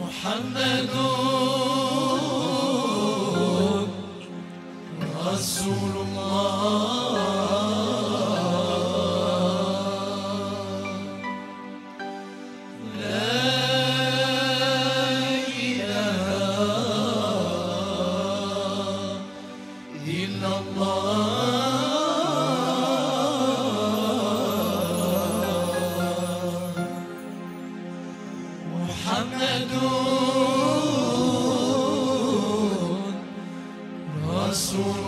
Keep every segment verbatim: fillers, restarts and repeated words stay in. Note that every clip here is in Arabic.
محمد رسول الله لا إله إلا الله محمد رسول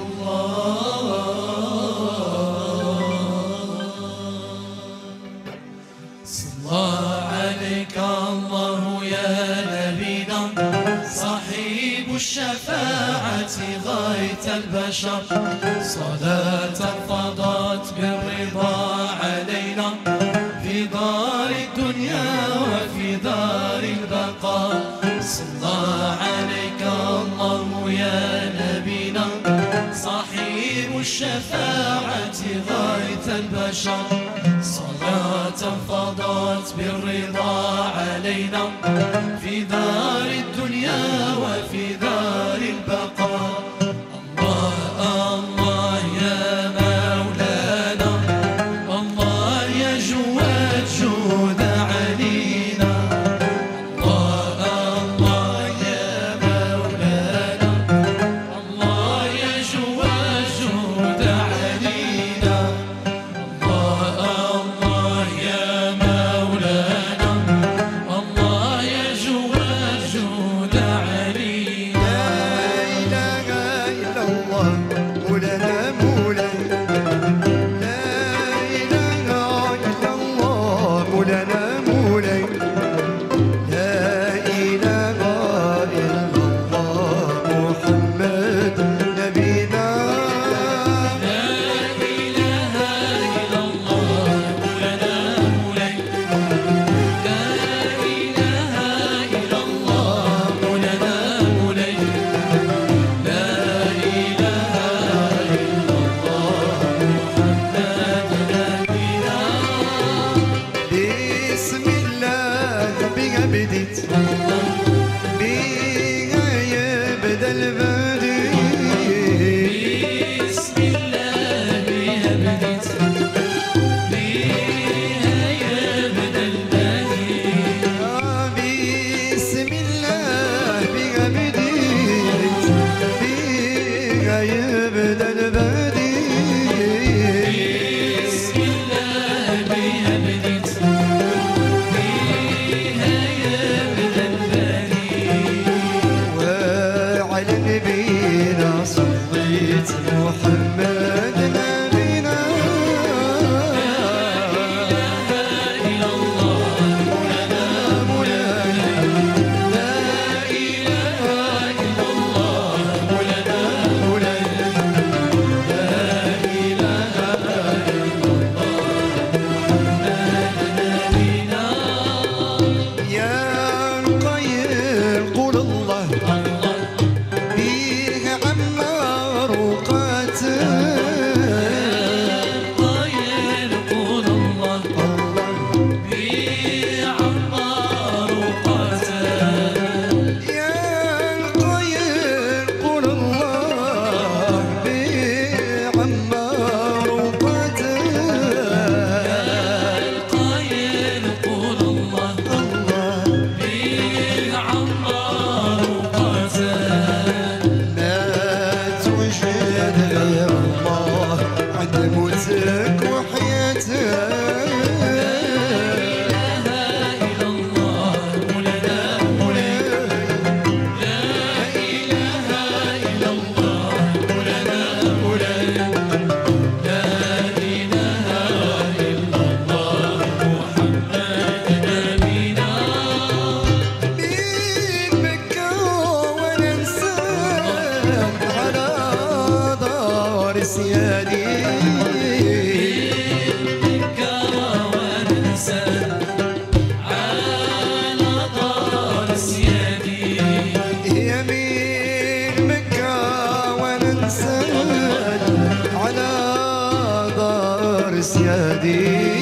الله صلى عليك الله يا نبينا صاحب الشفاعة غاية البشر صلاة فضت بالرضا علينا في دار الدنيا وفي دار البقاء صلى عليك الله يا نبينا صاحب الشفاعة غاية البشر صلاة فضت بالرضا علينا في دار الدنيا وفي دار البقاء الله الله يا مولانا الله يا جواد جود علينا الله الله يا مولانا الله يا جواد جود علينا الله الله يا مولانا الله يا جواد جود علينا لا إله إلا الله مولانا مولاي لا إله إلا الله مولانا مولاي لا إله إلا الله محمد نبينا لا إله إلا الله مولانا مولاي لا إله إلا الله مولانا مولاي لا إله إلا الله محمد نبينا بسم الله بها بديت بها يبدا البديع بسم الله بها بديت بها يبدأ البديع بسم الله بها بديت بها يبدا البديع بسم الله بها بديت بها يبدأ البديع وعلى نبينا صليت محمد نبينا إلا الله مولانا مولانا لا إله إلا الله مولانا مولانا لا إله إلا الله محمد نبينا يا قيم قول الله الله فيه عمار وقاتل طير قول الله الله بعمار وقتل يا قيم قول الله فيه عمار وقاتل القايل قول الله الله بعمار وقتل ما توجد غير الله عند موتك وحياتك لا إله إلا الله مولانا مولانا لا إله إلا الله مولانا مولانا لا إله إلا الله محمد نبينا من مكة وننسى على دار سيادي بك وننسى على دار سيادي يمين مكة وننسى على دار سيادي